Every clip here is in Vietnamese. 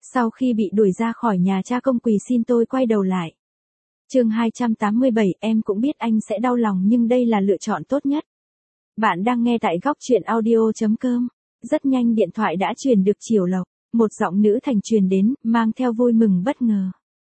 Sau khi bị đuổi ra khỏi nhà cha công quỳ xin tôi quay đầu lại. Chương 287, em cũng biết anh sẽ đau lòng nhưng đây là lựa chọn tốt nhất. Bạn đang nghe tại góc truyện audio.com. Rất nhanh điện thoại đã truyền được Triều Lộc, một giọng nữ thành truyền đến, mang theo vui mừng bất ngờ.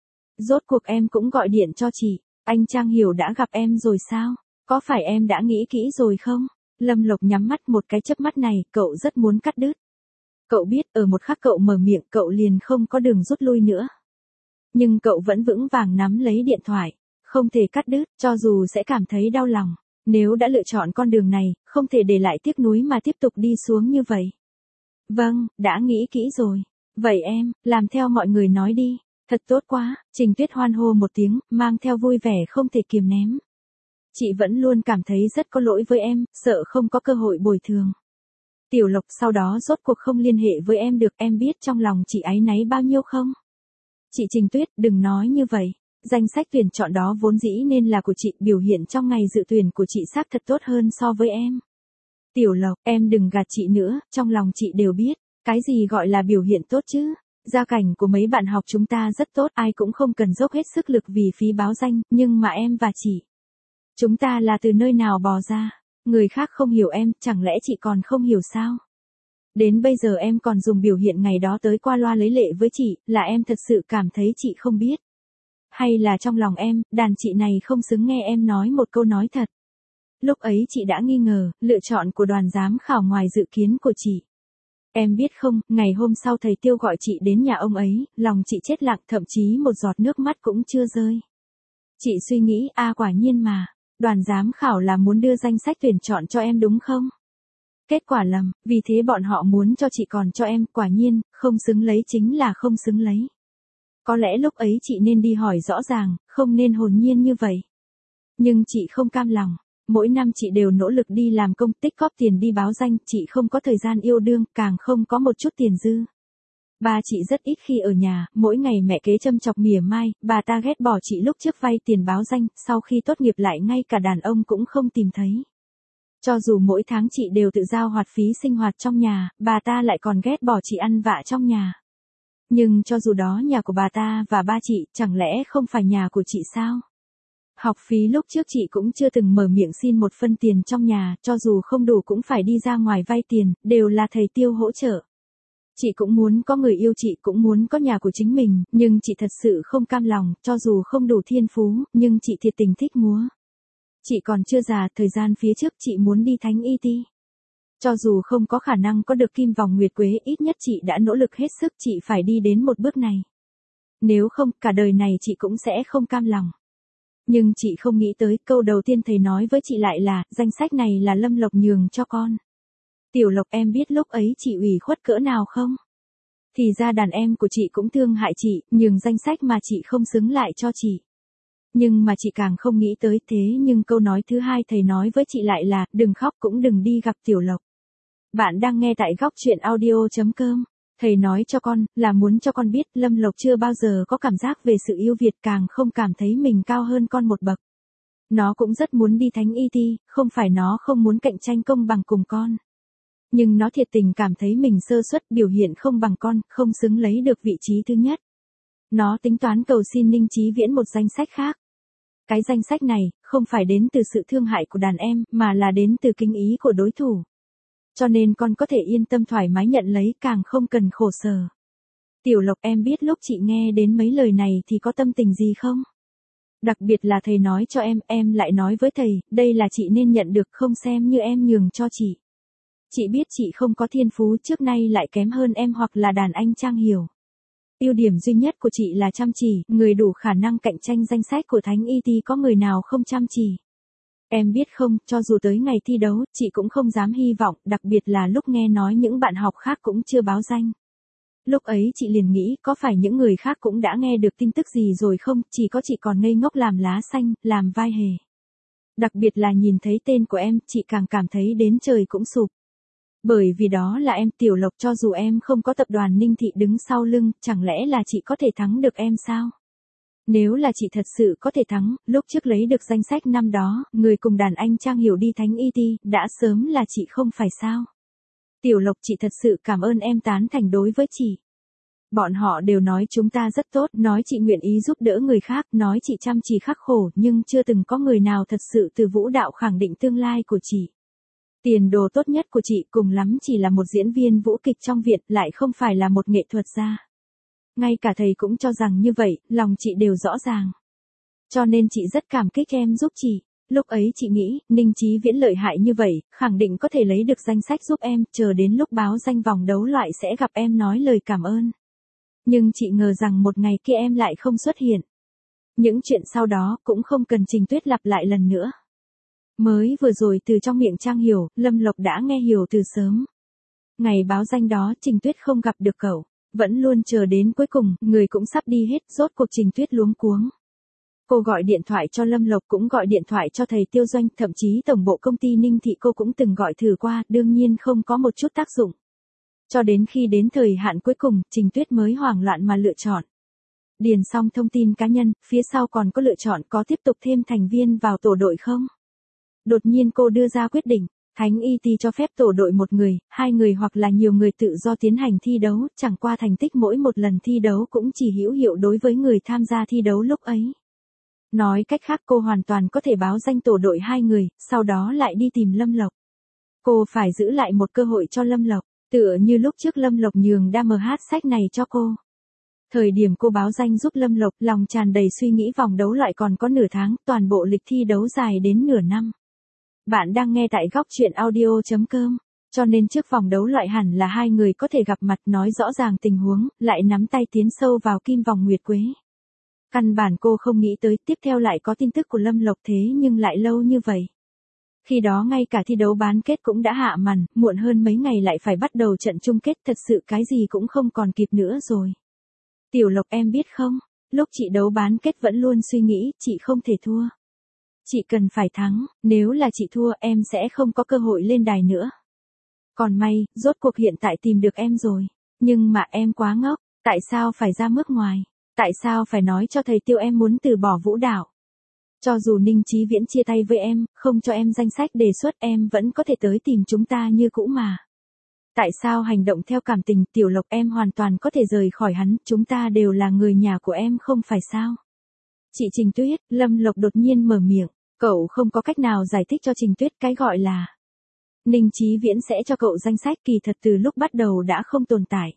Rốt cuộc em cũng gọi điện cho chị, anh Trang Hiểu đã gặp em rồi sao? Có phải em đã nghĩ kỹ rồi không? Lâm Lộc nhắm mắt một cái chớp mắt này, cậu rất muốn cắt đứt. Cậu biết ở một khắc cậu mở miệng cậu liền không có đường rút lui nữa. Nhưng cậu vẫn vững vàng nắm lấy điện thoại, không thể cắt đứt, cho dù sẽ cảm thấy đau lòng. Nếu đã lựa chọn con đường này, không thể để lại tiếc nuối mà tiếp tục đi xuống như vậy. Vâng, đã nghĩ kỹ rồi. Vậy em, làm theo mọi người nói đi. Thật tốt quá, Trình Tuyết hoan hô một tiếng, mang theo vui vẻ không thể kiềm ném. Chị vẫn luôn cảm thấy rất có lỗi với em, sợ không có cơ hội bồi thường. Tiểu Lộc sau đó rốt cuộc không liên hệ với em được, em biết trong lòng chị áy náy bao nhiêu không? Chị Trình Tuyết, đừng nói như vậy. Danh sách tuyển chọn đó vốn dĩ nên là của chị, biểu hiện trong ngày dự tuyển của chị xác thật tốt hơn so với em. Tiểu Lộc, em đừng gạt chị nữa, trong lòng chị đều biết, cái gì gọi là biểu hiện tốt chứ? Gia cảnh của mấy bạn học chúng ta rất tốt, ai cũng không cần dốc hết sức lực vì phí báo danh, nhưng mà em và chị, chúng ta là từ nơi nào bò ra? Người khác không hiểu em, chẳng lẽ chị còn không hiểu sao? Đến bây giờ em còn dùng biểu hiện ngày đó tới qua loa lấy lệ với chị, là em thật sự cảm thấy chị không biết. Hay là trong lòng em, đàn chị này không xứng nghe em nói một câu nói thật. Lúc ấy chị đã nghi ngờ, lựa chọn của đoàn giám khảo ngoài dự kiến của chị. Em biết không, ngày hôm sau thầy Tiêu gọi chị đến nhà ông ấy, lòng chị chết lặng, thậm chí một giọt nước mắt cũng chưa rơi. Chị suy nghĩ, quả nhiên mà, đoàn giám khảo là muốn đưa danh sách tuyển chọn cho em đúng không? Kết quả lầm, vì thế bọn họ muốn cho chị còn cho em, quả nhiên, không xứng lấy chính là không xứng lấy. Có lẽ lúc ấy chị nên đi hỏi rõ ràng, không nên hồn nhiên như vậy. Nhưng chị không cam lòng, mỗi năm chị đều nỗ lực đi làm công, tích góp tiền đi báo danh, chị không có thời gian yêu đương, càng không có một chút tiền dư. Ba chị rất ít khi ở nhà, mỗi ngày mẹ kế châm chọc mỉa mai, bà ta ghét bỏ chị lúc trước vay tiền báo danh, sau khi tốt nghiệp lại ngay cả đàn ông cũng không tìm thấy. Cho dù mỗi tháng chị đều tự giao hoạt phí sinh hoạt trong nhà, bà ta lại còn ghét bỏ chị ăn vạ trong nhà. Nhưng cho dù đó nhà của bà ta và ba chị, chẳng lẽ không phải nhà của chị sao? Học phí lúc trước chị cũng chưa từng mở miệng xin một phân tiền trong nhà, cho dù không đủ cũng phải đi ra ngoài vay tiền, đều là thầy Tiêu hỗ trợ. Chị cũng muốn có người yêu, chị cũng muốn có nhà của chính mình, nhưng chị thật sự không cam lòng, cho dù không đủ thiên phú, nhưng chị thiệt tình thích múa. Chị còn chưa già, thời gian phía trước chị muốn đi thánh y ti. Cho dù không có khả năng có được kim vòng nguyệt quế, ít nhất chị đã nỗ lực hết sức, chị phải đi đến một bước này. Nếu không, cả đời này chị cũng sẽ không cam lòng. Nhưng chị không nghĩ tới, câu đầu tiên thầy nói với chị lại là, danh sách này là Lâm Lộc nhường cho con. Tiểu Lộc, em biết lúc ấy chị ủy khuất cỡ nào không? Thì ra đàn em của chị cũng thương hại chị, nhường danh sách mà chị không xứng lại cho chị. Nhưng mà chị càng không nghĩ tới thế, nhưng câu nói thứ hai thầy nói với chị lại là, đừng khóc cũng đừng đi gặp Tiểu Lộc. Bạn đang nghe tại góc truyện audio.com. Thầy nói cho con, là muốn cho con biết, Lâm Lộc chưa bao giờ có cảm giác về sự ưu việt, càng không cảm thấy mình cao hơn con một bậc. Nó cũng rất muốn đi thánh y ti, không phải nó không muốn cạnh tranh công bằng cùng con. Nhưng nó thiệt tình cảm thấy mình sơ suất, biểu hiện không bằng con, không xứng lấy được vị trí thứ nhất. Nó tính toán cầu xin Ninh Chí Viễn một danh sách khác. Cái danh sách này, không phải đến từ sự thương hại của đàn em, mà là đến từ kinh ý của đối thủ. Cho nên con có thể yên tâm thoải mái nhận lấy, càng không cần khổ sở. Tiểu Lộc, em biết lúc chị nghe đến mấy lời này thì có tâm tình gì không? Đặc biệt là thầy nói cho em lại nói với thầy, đây là chị nên nhận được, không xem như em nhường cho chị. Chị biết chị không có thiên phú, trước nay lại kém hơn em hoặc là đàn anh Trang Hiểu. Ưu điểm duy nhất của chị là chăm chỉ, người đủ khả năng cạnh tranh danh sách của thánh y ti có người nào không chăm chỉ. Em biết không, cho dù tới ngày thi đấu, chị cũng không dám hy vọng, đặc biệt là lúc nghe nói những bạn học khác cũng chưa báo danh. Lúc ấy chị liền nghĩ, có phải những người khác cũng đã nghe được tin tức gì rồi không, chỉ có chị còn ngây ngốc làm lá xanh, làm vai hề. Đặc biệt là nhìn thấy tên của em, chị càng cảm thấy đến trời cũng sụp. Bởi vì đó là em, Tiểu Lộc, cho dù em không có tập đoàn Ninh Thị đứng sau lưng, chẳng lẽ là chị có thể thắng được em sao? Nếu là chị thật sự có thể thắng, lúc trước lấy được danh sách năm đó, người cùng đàn anh Trang Hiểu đi thánh y ti, đã sớm là chị không phải sao? Tiểu Lộc, chị thật sự cảm ơn em tán thành đối với chị. Bọn họ đều nói chúng ta rất tốt, nói chị nguyện ý giúp đỡ người khác, nói chị chăm chỉ khắc khổ, nhưng chưa từng có người nào thật sự từ vũ đạo khẳng định tương lai của chị. Tiền đồ tốt nhất của chị cùng lắm chỉ là một diễn viên vũ kịch trong viện, lại không phải là một nghệ thuật gia. Ngay cả thầy cũng cho rằng như vậy, lòng chị đều rõ ràng. Cho nên chị rất cảm kích em giúp chị. Lúc ấy chị nghĩ, Ninh Chí Viễn lợi hại như vậy, khẳng định có thể lấy được danh sách giúp em, chờ đến lúc báo danh vòng đấu loại sẽ gặp em nói lời cảm ơn. Nhưng chị ngờ rằng một ngày kia em lại không xuất hiện. Những chuyện sau đó cũng không cần Trình Tuyết lặp lại lần nữa. Mới vừa rồi từ trong miệng Trang Hiểu, Lâm Lộc đã nghe hiểu từ sớm. Ngày báo danh đó Trình Tuyết không gặp được cậu, vẫn luôn chờ đến cuối cùng, người cũng sắp đi hết, rốt cuộc Trình Tuyết luống cuống. Cô gọi điện thoại cho Lâm Lộc cũng gọi điện thoại cho thầy Tiêu Doanh, thậm chí tổng bộ công ty Ninh Thị cô cũng từng gọi thử qua, đương nhiên không có một chút tác dụng. Cho đến khi đến thời hạn cuối cùng, Trình Tuyết mới hoảng loạn mà lựa chọn. Điền xong thông tin cá nhân, phía sau còn có lựa chọn có tiếp tục thêm thành viên vào tổ đội không? Đột nhiên cô đưa ra quyết định, Thánh Y cho phép tổ đội một người, hai người hoặc là nhiều người tự do tiến hành thi đấu, chẳng qua thành tích mỗi một lần thi đấu cũng chỉ hữu hiệu đối với người tham gia thi đấu lúc ấy. Nói cách khác cô hoàn toàn có thể báo danh tổ đội hai người, sau đó lại đi tìm Lâm Lộc. Cô phải giữ lại một cơ hội cho Lâm Lộc, tựa như lúc trước Lâm Lộc nhường DMH sách này cho cô. Thời điểm cô báo danh giúp Lâm Lộc, lòng tràn đầy suy nghĩ vòng đấu loại còn có nửa tháng, toàn bộ lịch thi đấu dài đến nửa năm. Bạn đang nghe tại góc truyện audio.com, cho nên trước vòng đấu loại hẳn là hai người có thể gặp mặt nói rõ ràng tình huống, lại nắm tay tiến sâu vào kim vòng nguyệt quế. Căn bản cô không nghĩ tới tiếp theo lại có tin tức của Lâm Lộc thế nhưng lại lâu như vậy. Khi đó ngay cả thi đấu bán kết cũng đã hạ màn, muộn hơn mấy ngày lại phải bắt đầu trận chung kết, thật sự cái gì cũng không còn kịp nữa rồi. Tiểu Lộc em biết không, lúc chị đấu bán kết vẫn luôn suy nghĩ chị không thể thua. Chị cần phải thắng, nếu là chị thua em sẽ không có cơ hội lên đài nữa. Còn may, rốt cuộc hiện tại tìm được em rồi. Nhưng mà em quá ngốc, tại sao phải ra bước ngoài? Tại sao phải nói cho thầy Tiêu em muốn từ bỏ vũ đạo? Cho dù Ninh Chí Viễn chia tay với em, không cho em danh sách đề xuất em vẫn có thể tới tìm chúng ta như cũ mà. Tại sao hành động theo cảm tình, Tiểu Lộc em hoàn toàn có thể rời khỏi hắn, chúng ta đều là người nhà của em không phải sao? Chị Trình Tuyết, Lâm Lộc đột nhiên mở miệng, cậu không có cách nào giải thích cho Trình Tuyết cái gọi là Ninh Chí Viễn sẽ cho cậu danh sách kỳ thật từ lúc bắt đầu đã không tồn tại.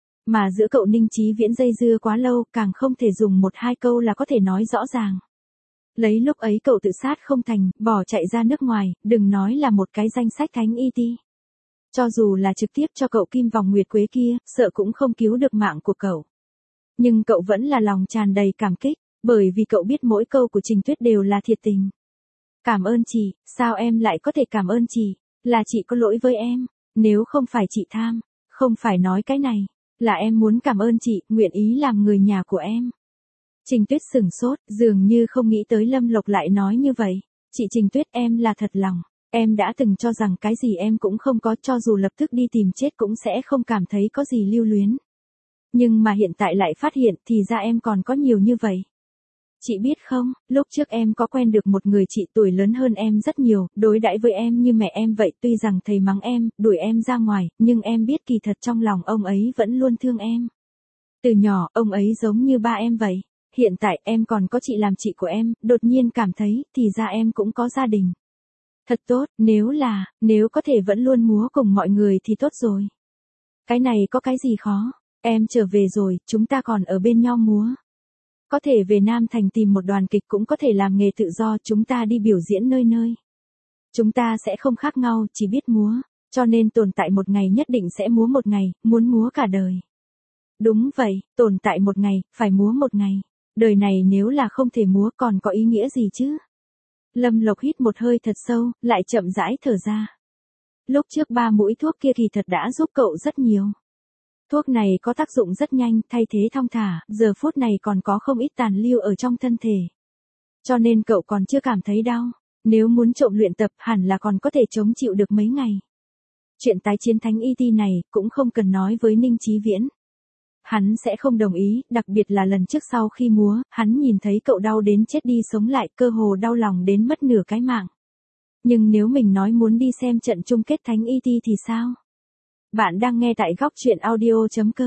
Mà giữa cậu Ninh Chí Viễn dây dưa quá lâu, càng không thể dùng một hai câu là có thể nói rõ ràng. Lấy lúc ấy cậu tự sát không thành, bỏ chạy ra nước ngoài, đừng nói là một cái danh sách Thánh Y. Cho dù là trực tiếp cho cậu kim vòng nguyệt quế kia, sợ cũng không cứu được mạng của cậu. Nhưng cậu vẫn là lòng tràn đầy cảm kích, bởi vì cậu biết mỗi câu của Trình Tuyết đều là thiệt tình. Cảm ơn chị, sao em lại có thể cảm ơn chị, là chị có lỗi với em, nếu không phải chị tham, không phải nói cái này, là em muốn cảm ơn chị, nguyện ý làm người nhà của em. Trình Tuyết sửng sốt, dường như không nghĩ tới Lâm Lộc lại nói như vậy. Chị Trình Tuyết em là thật lòng, em đã từng cho rằng cái gì em cũng không có, cho dù lập tức đi tìm chết cũng sẽ không cảm thấy có gì lưu luyến. Nhưng mà hiện tại lại phát hiện thì ra em còn có nhiều như vậy. Chị biết không, lúc trước em có quen được một người chị tuổi lớn hơn em rất nhiều, đối đãi với em như mẹ em vậy, tuy rằng thầy mắng em, đuổi em ra ngoài, nhưng em biết kỳ thật trong lòng ông ấy vẫn luôn thương em. Từ nhỏ, ông ấy giống như ba em vậy. Hiện tại em còn có chị làm chị của em, đột nhiên cảm thấy, thì ra em cũng có gia đình. Thật tốt, nếu có thể vẫn luôn múa cùng mọi người thì tốt rồi. Cái này có cái gì khó, em trở về rồi, chúng ta còn ở bên nhau múa. Có thể về Nam Thành tìm một đoàn kịch cũng có thể làm nghề tự do, chúng ta đi biểu diễn nơi nơi. Chúng ta sẽ không khác nhau, chỉ biết múa, cho nên tồn tại một ngày nhất định sẽ múa một ngày, muốn múa cả đời. Đúng vậy, tồn tại một ngày, phải múa một ngày. Đời này nếu là không thể múa còn có ý nghĩa gì chứ? Lâm Lộc hít một hơi thật sâu, lại chậm rãi thở ra. Lúc trước 3 mũi thuốc kia kỳ thật đã giúp cậu rất nhiều. Thuốc này có tác dụng rất nhanh, thay thế thong thả, giờ phút này còn có không ít tàn lưu ở trong thân thể. Cho nên cậu còn chưa cảm thấy đau, nếu muốn trộm luyện tập hẳn là còn có thể chống chịu được mấy ngày. Chuyện tái chiến Thánh Y này cũng không cần nói với Ninh Chí Viễn. Hắn sẽ không đồng ý, đặc biệt là lần trước sau khi múa, hắn nhìn thấy cậu đau đến chết đi sống lại, cơ hồ đau lòng đến mất nửa cái mạng. Nhưng nếu mình nói muốn đi xem trận chung kết Thánh Y thì sao? Bạn đang nghe tại góc truyện audio.com.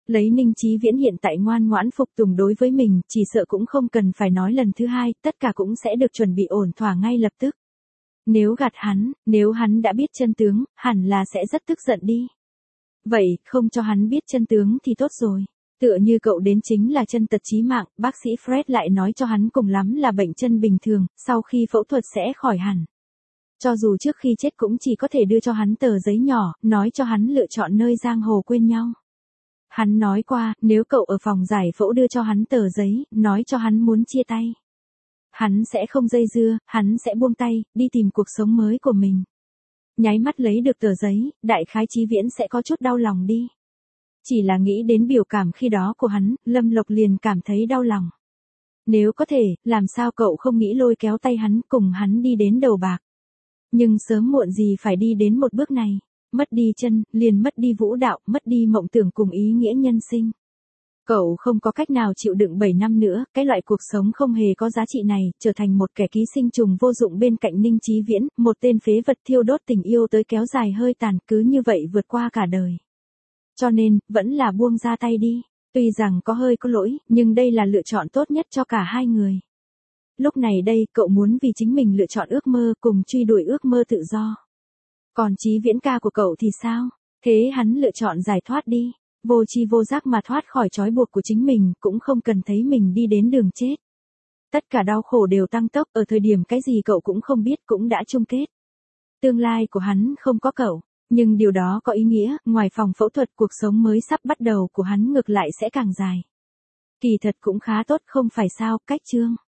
Lấy Ninh Chí Viễn hiện tại ngoan ngoãn phục tùng đối với mình, chỉ sợ cũng không cần phải nói lần thứ hai, tất cả cũng sẽ được chuẩn bị ổn thỏa ngay lập tức. Nếu gạt hắn, nếu hắn đã biết chân tướng, hẳn là sẽ rất tức giận đi. Vậy, không cho hắn biết chân tướng thì tốt rồi. Tựa như cậu đến chính là chân tật chí mạng, bác sĩ Fred lại nói cho hắn cùng lắm là bệnh chân bình thường, sau khi phẫu thuật sẽ khỏi hẳn. Cho dù trước khi chết cũng chỉ có thể đưa cho hắn tờ giấy nhỏ, nói cho hắn lựa chọn nơi giang hồ quên nhau. Hắn nói qua, nếu cậu ở phòng giải phẫu đưa cho hắn tờ giấy, nói cho hắn muốn chia tay. Hắn sẽ không dây dưa, hắn sẽ buông tay, đi tìm cuộc sống mới của mình. Nháy mắt lấy được tờ giấy, đại khái Chí Viễn sẽ có chút đau lòng đi. Chỉ là nghĩ đến biểu cảm khi đó của hắn, Lâm Lộc liền cảm thấy đau lòng. Nếu có thể, làm sao cậu không nghĩ lôi kéo tay hắn cùng hắn đi đến đầu bạc. Nhưng sớm muộn gì phải đi đến một bước này. Mất đi chân, liền mất đi vũ đạo, mất đi mộng tưởng cùng ý nghĩa nhân sinh. Cậu không có cách nào chịu đựng 7 năm nữa, cái loại cuộc sống không hề có giá trị này, trở thành một kẻ ký sinh trùng vô dụng bên cạnh Ninh Chí Viễn, một tên phế vật thiêu đốt tình yêu tới kéo dài hơi tàn, cứ như vậy vượt qua cả đời. Cho nên, vẫn là buông ra tay đi. Tuy rằng có hơi có lỗi, nhưng đây là lựa chọn tốt nhất cho cả hai người. Lúc này đây, cậu muốn vì chính mình lựa chọn ước mơ, cùng truy đuổi ước mơ tự do. Còn Chí Viễn ca của cậu thì sao? Thế hắn lựa chọn giải thoát đi. Vô tri vô giác mà thoát khỏi trói buộc của chính mình, cũng không cần thấy mình đi đến đường chết. Tất cả đau khổ đều tăng tốc, ở thời điểm cái gì cậu cũng không biết cũng đã chung kết. Tương lai của hắn không có cậu, nhưng điều đó có ý nghĩa, ngoài phòng phẫu thuật cuộc sống mới sắp bắt đầu của hắn ngược lại sẽ càng dài. Kỳ thật cũng khá tốt không phải sao, cách chương.